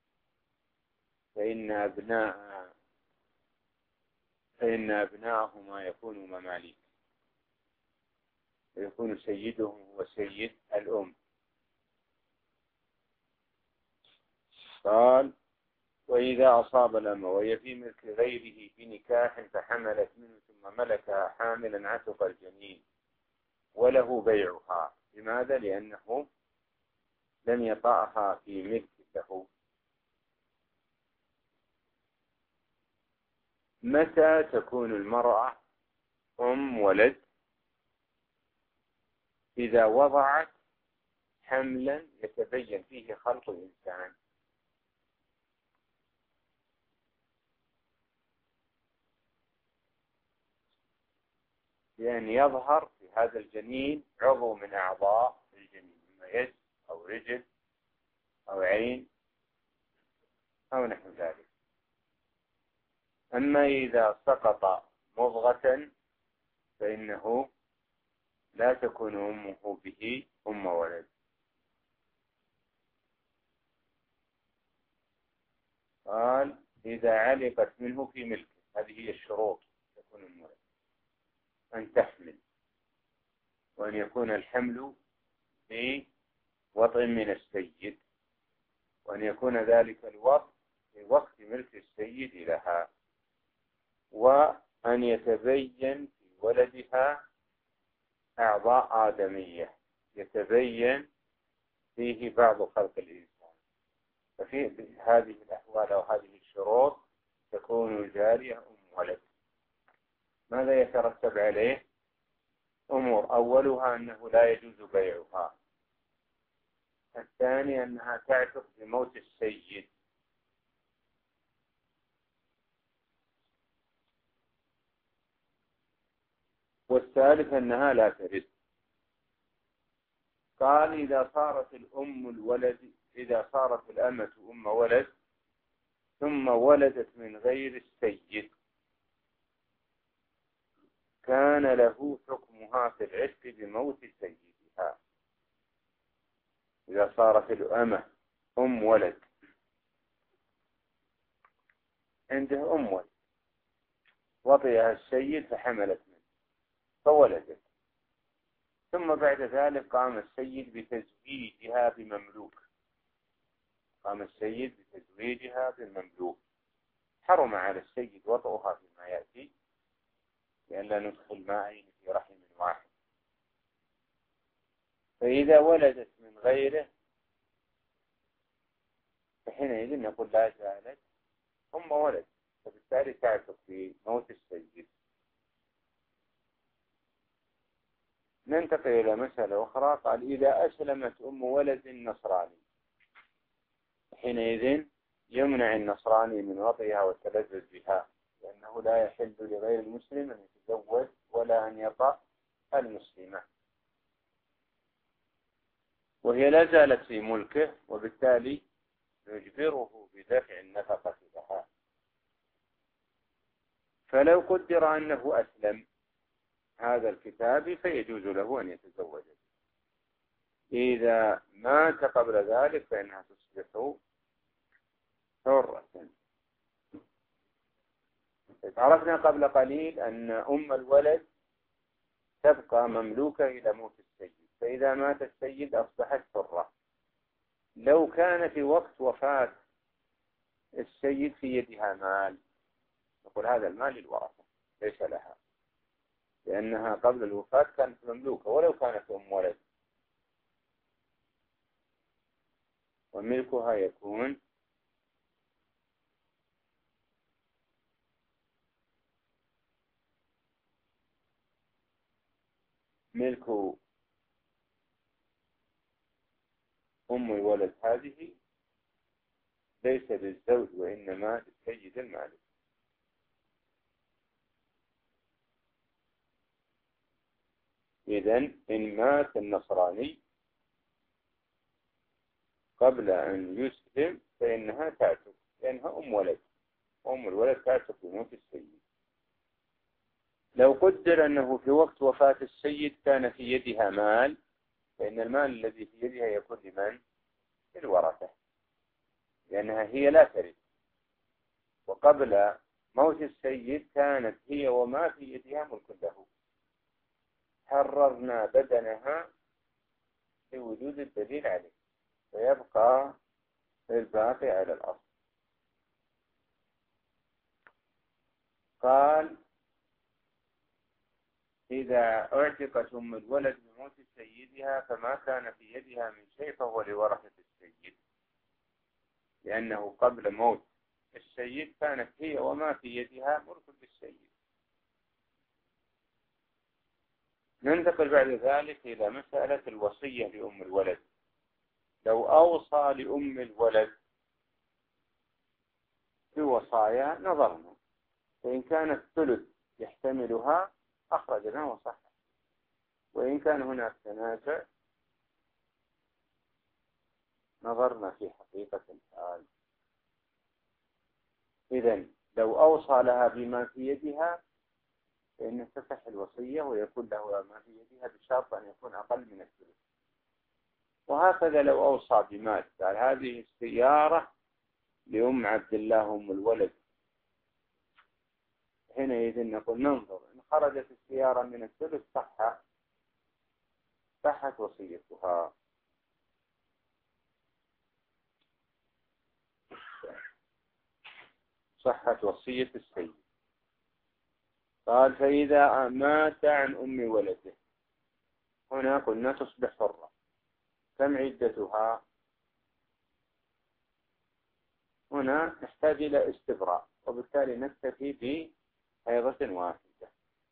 فإن أبناء فإن أبناءهما يكونوا مماليك، ويكون سيدهم هو سيد الأم. قال: وإذا أصاب الأمة وهي في ملك غيره بنكاح فحملت منه ثم ملكها حاملا عتق الجنين وله بيعها. لماذا؟ لأنه لم يطأها في ملك له. متى تكون المرأة أم ولد؟ إذا وضعت حملا يتبين فيه خلق الإنسان، لأن يظهر في هذا الجنين عضو من أعضاء الجنين، إما يد أو رجل أو عين أو نحو ذلك. أما إذا سقط مضغة فإنه لا تكون أمه به أم ولد. قال: إذا علقت منه في ملكه، هذه هي الشروط تكون أم ولد: أن تحمل، وأن يكون الحمل في وطء من السيد، وأن يكون ذلك الوطء في وقت ملك السيد لها، وأن يتبين في ولدها أعضاء آدمية يتبين فيه بعض خلق الإنسان. ففي هذه الأحوال أو هذه الشروط تكون الجارية أم ولد. ماذا يترتب عليه؟ أمور: أولها أنه لا يجوز بيعها، الثاني أنها تعتق بموت السيد، والثالث أنها لا ترث. قال: إذا صارت الأم الولد إذا صارت الأمة أم ولد ثم ولدت من غير السيد كان له حكمها في العتق بموت سيدها. إذا صارت الأمة أم ولد، عنده أم ولد، وطئها السيد فحملت منه فولدت، ثم بعد ذلك قام السيد بتزويجها بمملوك قام السيد بتزويجها بالمملوك حرم على السيد وضعها فيما يأتي لئلا ندخل ماءين في رحم واحد. فإذا ولدت من غيره فحينئذ نقول لا زالت ثم ولد، فبالتالي تعتق في موت السيد. ننتقل إلى مسألة أخرى. قال إذا أسلمت أم ولد نصراني حينئذ يمنع النصراني من وطئها والتلذذ بها، لأنه لا يحل لغير المسلم أن يتزوج ولا أن يطأ المسلمة، وهي لا زالت في ملكه، وبالتالي يجبره بدفع النفقة لها. فلو قدر أنه أسلم هذا الكتاب فيجوز له أن يتزوج. إذا مات قبل ذلك فإنها تصبح حرة. عرفنا قبل قليل أن أم الولد تبقى مملوكة إلى موت السيد، فإذا مات السيد أصبحت حرة. لو كان في وقت وفاة السيد في يدها مال نقول هذا المال للورثة ليس لها، لأنها قبل الوفاة كانت مملوكة ولو كانت أم ولد، وملكها يكون ملك أم الولد هذه ليس للزوج وإنما للسيد المالك. إذن إن مات النصراني قبل أن يسلم فإنها تعتق، لأنها أم ولد، أم الولد تعتق بموت السيد. لو قدر أنه في وقت وفاة السيد كان في يدها مال فإن المال الذي في يدها يكون لمن؟ للورثة، لأنها هي لا ترث، وقبل موت السيد كانت هي وما في يدها ملك له. حررنا بدنها لوجود الدليل عليه ويبقى الباقي على الأصل. قال إذا اعتقت أم الولد بموت سيدها فما كان في يدها من شيء فهو لورثة السيد، لأنه قبل موت السيد كانت هي وما في يدها ملك للسيد. ننتقل بعد ذلك إلى مسألة الوصية لأم الولد. لو أوصى لأم الولد بوصايا نظرنا، فإن كانت ثلث يحتملها أخرجنا وصح، وإن كان هناك تنازع نظرنا في حقيقة الحال. إذن لو أوصى لها بما في يدها فإن تصح الوصية ويكون له ما في يدها بشرط أن يكون أقل من الثلث. وهكذا لو أوصى بمال، قال هذه السيارة لأم عبد الله أم الولد، حينئذ نقول ننظر إن خرجت السيارة من الثلث صح صحت وصيتها. صحت وصية السيد. قال فإذا مات عن أم ولده هنا قلنا تصبح حرة. كم عدتها؟ هنا نحتاج إلى استبراء، وبالتالي نكتفي بحيضة واحدة.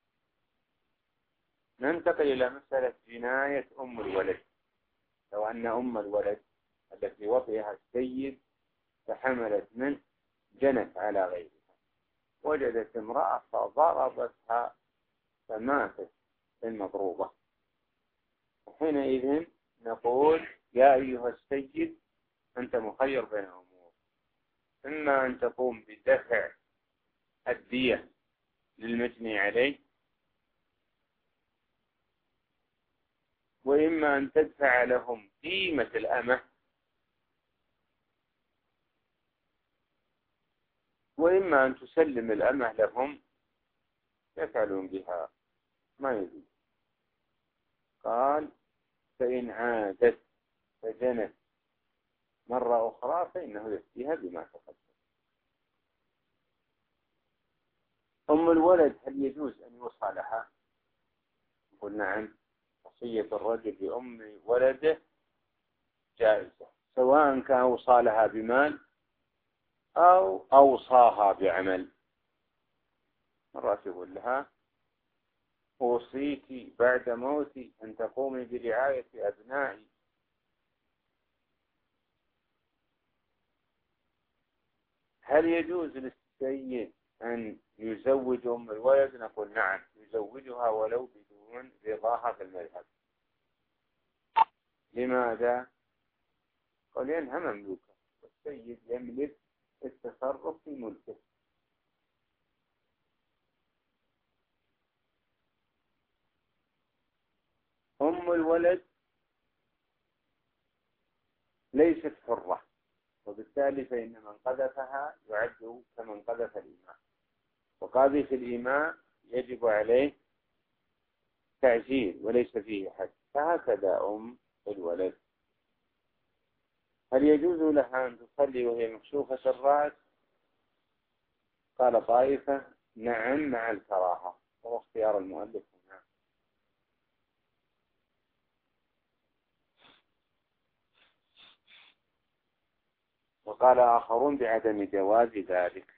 ننتقل إلى مسألة جناية أم الولد. لو أن أم الولد التي وطئها السيد فحملت منه جنت على غيرها، وجدت امرأة فضربتها فماتت المضروبة، حينئذ نقول يا أيها السيد أنت مخير بين أمور، إما أن تقوم بدفع الدية للمجني عليه، وإما أن تدفع لهم قيمة الأمة، وإما أن تسلم الأمة لهم يفعلون بها ما يجوز. قال فإن عادت فجنت مرة أخرى فإنه يفتيها بما تقدم. أم الولد هل يجوز أن يوصى لها؟ قل نعم، وصية الرجل بأم ولده جائزة، سواء كان أوصى لها بمال أو أوصاها بعمل. مرات يقول لها أوصيك بعد موتي أن تقومي برعاية أبنائي. هل يجوز للسيد أن يزوج أم الولد؟ نقول نعم، يزوجها ولو بدون رضاها في المذهب. لماذا؟ قال لأنها مملوكة والسيد يملك التصرف في ملكه. أم الولد ليست حرة، وبالتالي فإن من قذفها يعد كمن قذف الإماء، وقاذف الإماء يجب عليه تعزير وليس فيه حد، فهكذا أم الولد. هل يجوز لها أن تصلي وهي مكشوفة الرأس؟ قال طائفة نعم مع الكراهة، وهو اختيار المؤلف هنا. وقال آخرون بعدم جواز ذلك.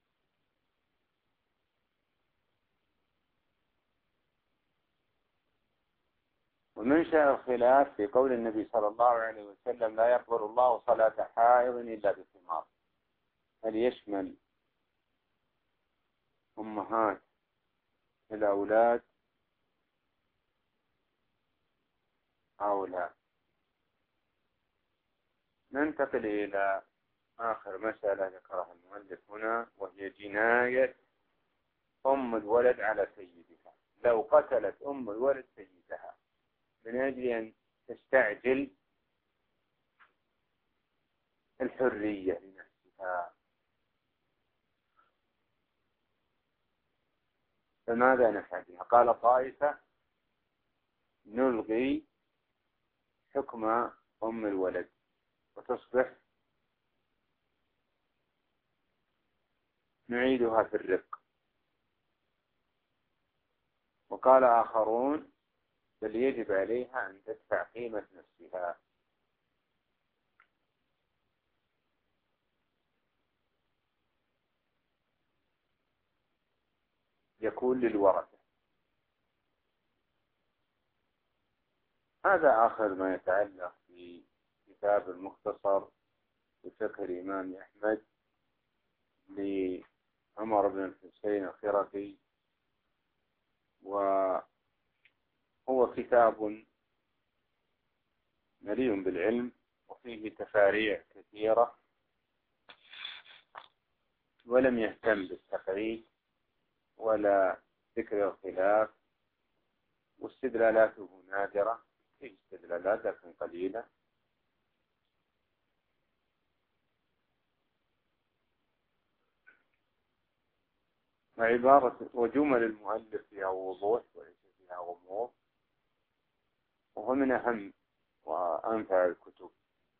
ومنشأ الخلاف في قول النبي صلى الله عليه وسلم لا يقبل الله صلاة حائض إلا بخمار، هل يشمل أمهات الأولاد أو لا؟ ننتقل إلى آخر مسألة ذكرها المؤلف هنا، وهي جناية أم الولد على سيدها. لو قتلت أم الولد سيدها من أجل أن تستعجل الحرية لنفسها، فماذا نفعل بها؟ قال طائفة نلغي حكم أم الولد وتصبح نعيدها في الرق. وقال آخرون بل يجب عليها أن تدفع قيمة نفسها. يكون للورثة. هذا آخر ما يتعلق في كتاب المختصر بفقه الإمام أحمد لعمر بن الحسين الخرقي، وهو كتاب مليء بالعلم وفيه تفاريع كثيرة، ولم يهتم بالتقعيد ولا ذكر الخلاف، واستدلالاته نادرة، في استدلالات لكن قليلة. وعبارة وجمل المؤلف فيها وضوح وليس فيها غموض، وهو من أهم وأنفع الكتب.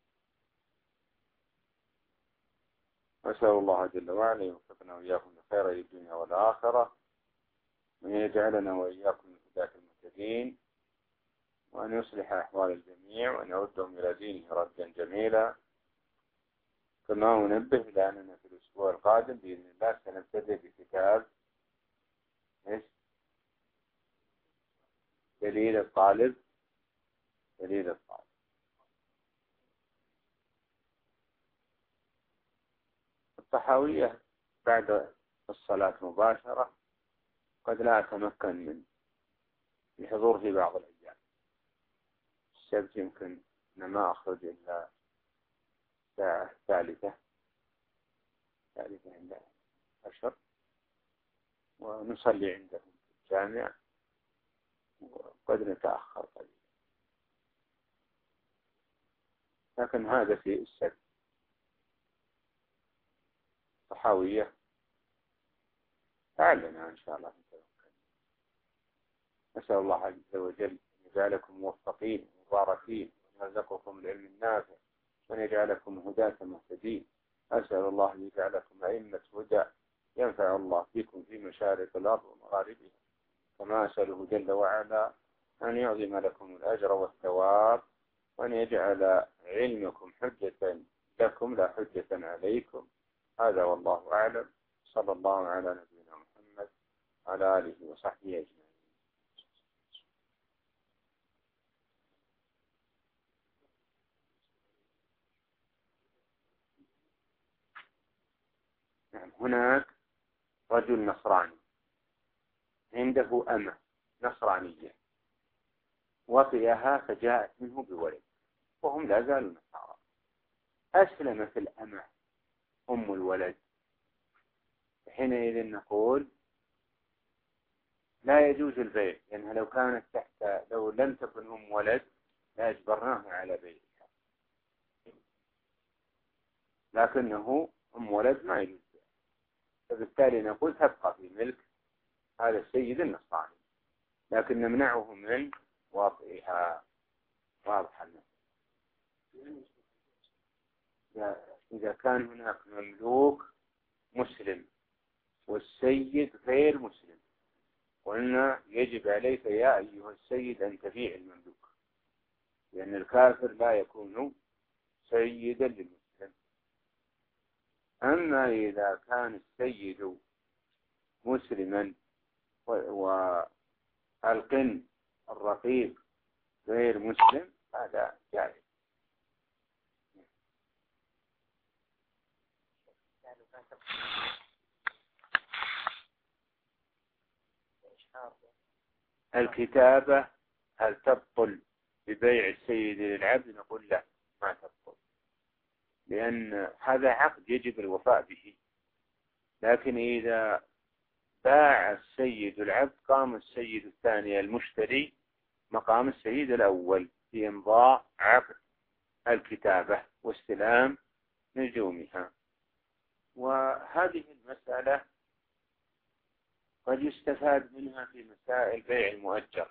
أسأل الله جل وعلا يوفقنا وإياكم لخير الدنيا والآخرة، وأن يجعلنا وإياكم من هداة المهتدين، وأن يصلح أحوال الجميع، وأن يردهم إلى دينه ردا جميلا. كما ننبه إلى أننا في الأسبوع القادم بإذن الله سنبتدئ بكتاب دليل الطالب دليل الطالب الطحاوية بعد الصلاة مباشرة، قد لا أتمكن من الحضور في بعض الأيام. السبت يمكن أن ما أخرج إلا الساعة الثالثة ثالثة عند عشر، ونصلي عندهم في الجامع، وقد نتأخر قليلا، لكن هذا في السبت. طحاوية لعلنا إن شاء الله نتوكل. نسأل الله عز وجل يجعلكم موفقين مباركين، ويرزقكم العلم النافع، وأن يجعلكم هداة مهتدين. أسأل الله أن يجعلكم أئمة هدى ينفع الله بكم في مشارق الأرض ومغاربها، كما أسأله جل وعلا أن يعظم لكم الأجر والثواب، وأن يجعل علمكم حجة لكم لا حجة عليكم. هذا والله أعلم. صلى الله على نبينا محمد وعلى آله وصحبه أجمعين. نعم، هناك رجل نصراني عنده أمة نصرانية وطئها فجاءت منه بولد، وهم لا زالوا نصارى. أسلمت الأمة أم الولد، حينئذ نقول لا يجوز البيع، لأنها لو كانت تحت لو لم تكن أم ولد لأجبرناها على بيعها، لكنه أم ولد ما يجوز، فبالتالي نقول تبقى في ملك هذا السيد النصراني، لكن نمنعه من وطئها. واضح لنا إذا كان هناك مملوك مسلم والسيد غير مسلم، قلنا يجب عليك يا أيها السيد أن تبيع المملوك، لأن الكافر لا يكون سيدا للمسلم. أما إذا كان السيد مسلما والقن الرقيق غير مسلم هذا جائز. الكتابة هل تبطل ببيع السيد للعبد؟ نقول لا، ما تبطل، لأن هذا عقد يجب الوفاء به، لكن إذا باع السيد العبد قام السيد الثاني المشتري مقام السيد الأول في إمضاء عقد الكتابة واستلام نجومها. وهذه المسألة قد يستفاد منها في مسائل بيع المؤجر،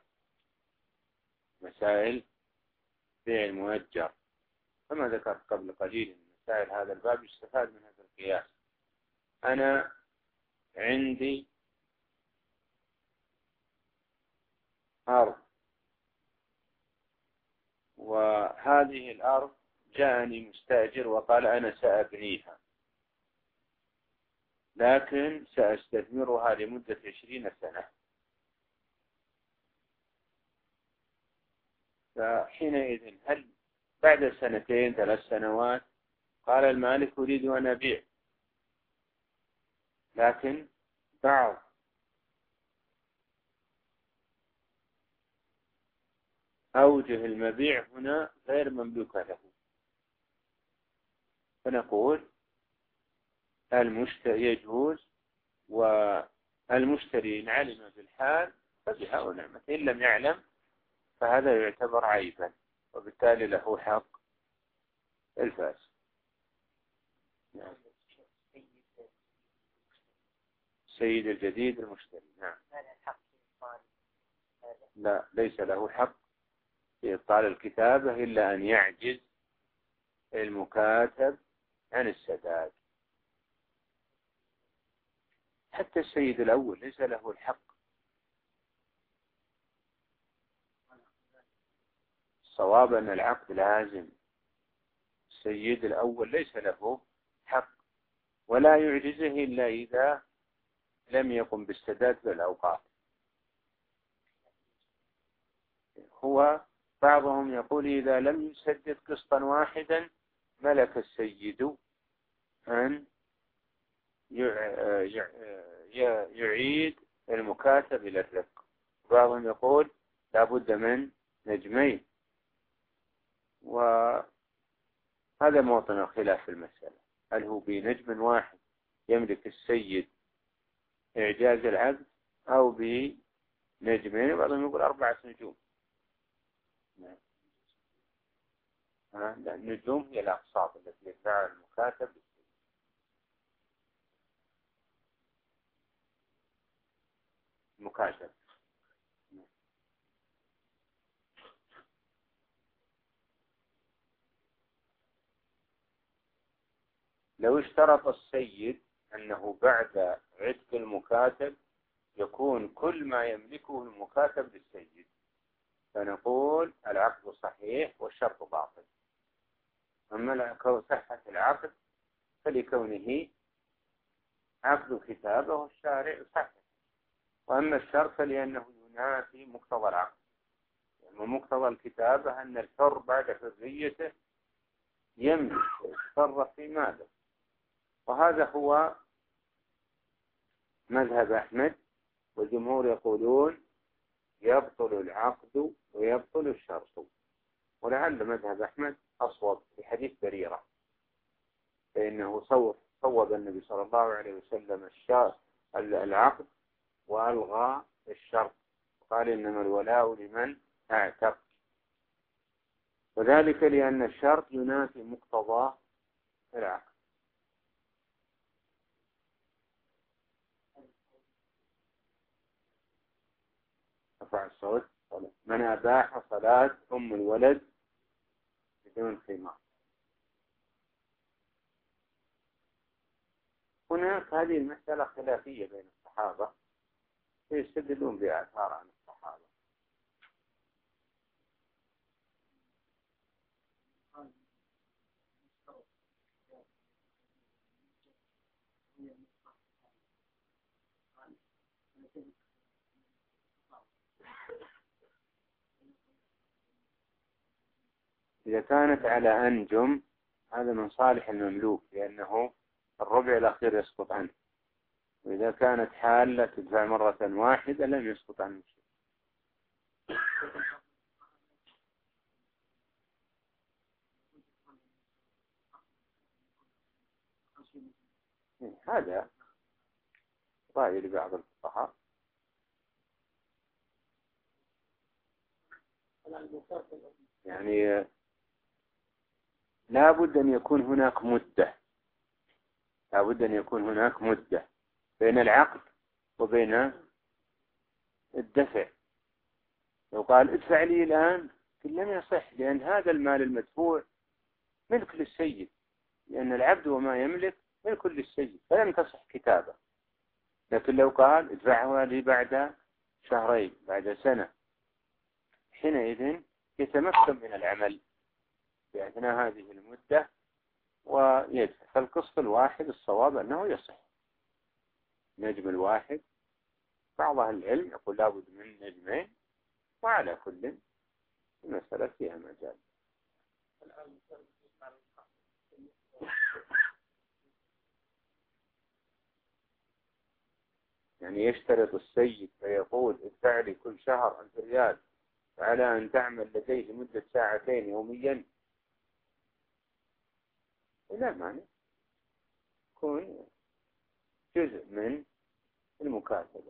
مسائل بيع المؤجر كما ذكرت قبل قليل، من مسائل هذا الباب يستفاد منها في القياس. أنا عندي أرض، وهذه الأرض جاءني مستأجر وقال أنا سأبنيها، لكن سأستثمرها لمدة عشرين سنة. فحينئذ هل بعد سنتين ثلاث سنوات قال المالك أريد أن أبيع، لكن بعض أوجه المبيع هنا غير مملوكة له، فنقول المشتري يجوز، والمشتري إن علم بالحال فبها ونعمة، إن لم يعلم فهذا يعتبر عيبا، وبالتالي له حق الفاسد. نعم. السيد الجديد المشتري، نعم، لا ليس له حق في إبطال الكتابة إلا أن يعجز المكاتب عن السداد. حتى السيد الأول ليس له الحق. الصواب أن العقد لازم، السيد الأول ليس له حق، ولا يعجزه إلا إذا لم يقم بالسداد في الأوقات. هو بعضهم يقول إذا لم يسدد قسطا واحدا ملك السيد أن يعيد المكاتب إلى الرق. بعضهم يقول لابد من نجمين، وهذا موطن الخلاف في المسألة، هل هو بنجم واحد يملك السيد إعجاز العبد أو بنجمين؟ بعضهم يقول أربعة نجوم. النجوم هي الأقساط التي يدفعها المكاتب المكاتب. لو اشترط السيد أنه بعد عتق المكاتب يكون كل ما يملكه المكاتب للسيد، فنقول العقد صحيح والشرط باطل. أما صحة العقد فلكونه عقد كتابه والشارع صحيح، وأما الشرط فلأنه ينافي مقتضى العقد. يعني مقتضى الكتابة أن الحر بعد حريته يملك ويتصرف في ماله، وهذا هو مذهب أحمد، والجمهور يقولون يبطل العقد ويبطل الشرط. ولعل مذهب أحمد أصوب في حديث بريرة، فإنه صوب صوب النبي صلى الله عليه وسلم العقد وألغى الشرط، وقال إنما الولاء لمن اعتق، وذلك لأن الشرط ينافي مقتضى العقد. رفع الصوت. من أباح صلاة أم الولد بدون خمار. هناك هذه المسألة خلافية بين الصحابة، يستدلون بآثار عن الصحابة. إذا كانت على أنجم هذا من صالح المملوك، لأنه الربع الأخير يسقط عنه، وإذا كانت حالة تدفع مرة واحدة لم يسقط عنه شيء. هذا رأي لبعض الفقهاء. يعني لا بد أن يكون هناك مدة، لا بد أن يكون هناك مدة بين العقد وبين الدفع. لو قال ادفع لي الآن لم يصح، لأن هذا المال المدفوع ملك للسيد، لأن العبد وما يملك ملك للسيد، فلم تصح كتابة. لكن لو قال ادفعها لي بعد شهرين بعد سنة، حينئذ يتمكن من العمل في أثناء هذه المدة ويدفع. فالقسط الواحد الصواب أنه يصح. نجم الواحد بعض أهل العلم يقول لابد من نجمين، وعلى كل المسألة فيها مجال. يعني يشترط السيد فيقول ادفع لي كل شهر ألف ريال على أن تعمل لديه مدة ساعتين يوميا، لا معنى يكون جزء من المكاتبة.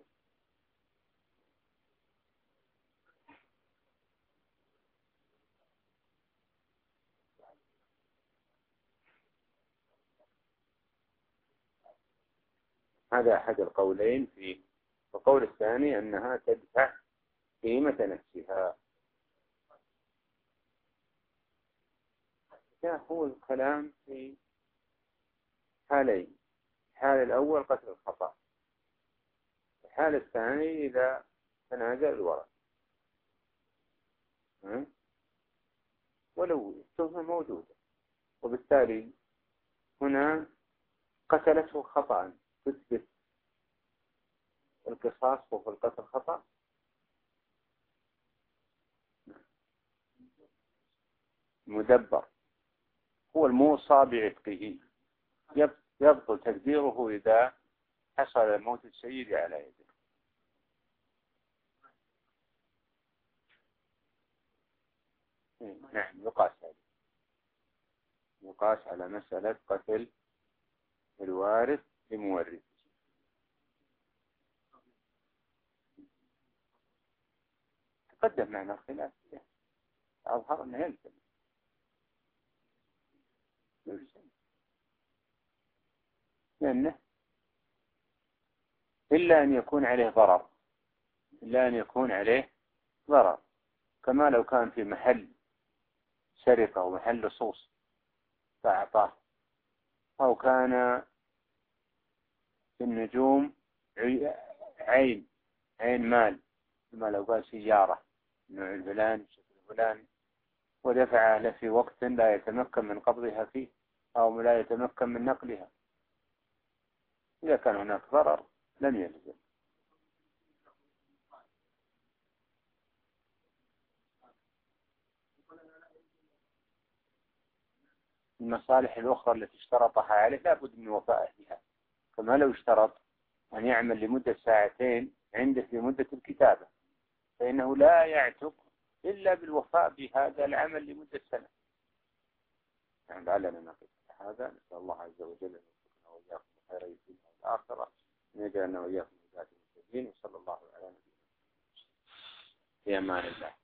هذا أحد القولين فيه. القول الثاني أنها تدفع قيمة نفسها. ده هو الكلام في حالين. الحال الأول قتل الخطأ، الحال الثاني إذا تنازل الورث، ولو التهمة موجودة، وبالتالي هنا قتلته خطأ، تثبت القصاص وفي القتل خطأ. مدبر هو الموصى بعتقه، يبطل تقديره إذا حصل موت السيد على يده. نعم يقاس عليه، يقاس على مسألة قتل الوارث لمورث. تقدم معنا الخلاف، أظهر أنه يلزم لأنه إلا أن يكون عليه ضرر، إلا أن يكون عليه ضرر، كما لو كان في محل سرقة ومحل لصوص فأعطاه أو كان في النجوم عين عين مال، ما لو قال سيارة نوع الفلان شكل فلان ودفعها له في وقت لا يتمكن من قبضها فيه أو لا يتمكن من نقلها، إذا كان هناك ضرر لم يلزم. المصالح الأخرى التي اشترطها عليه لا بد من وفائه بها، كما لو اشترط أن يعمل لمدة ساعتين عنده في مدة الكتابة فإنه لا يعتق إلا بالوفاء بهذا العمل لمدة سنة. يعني لعلنا نقف هذا، نسأل الله عز وجل أن يوفقنا وإياكم خير الدنيا والآخرة، أن يجعلنا وإياكم من ذات المهتدين، وصلى الله على نبينا في أمان الله.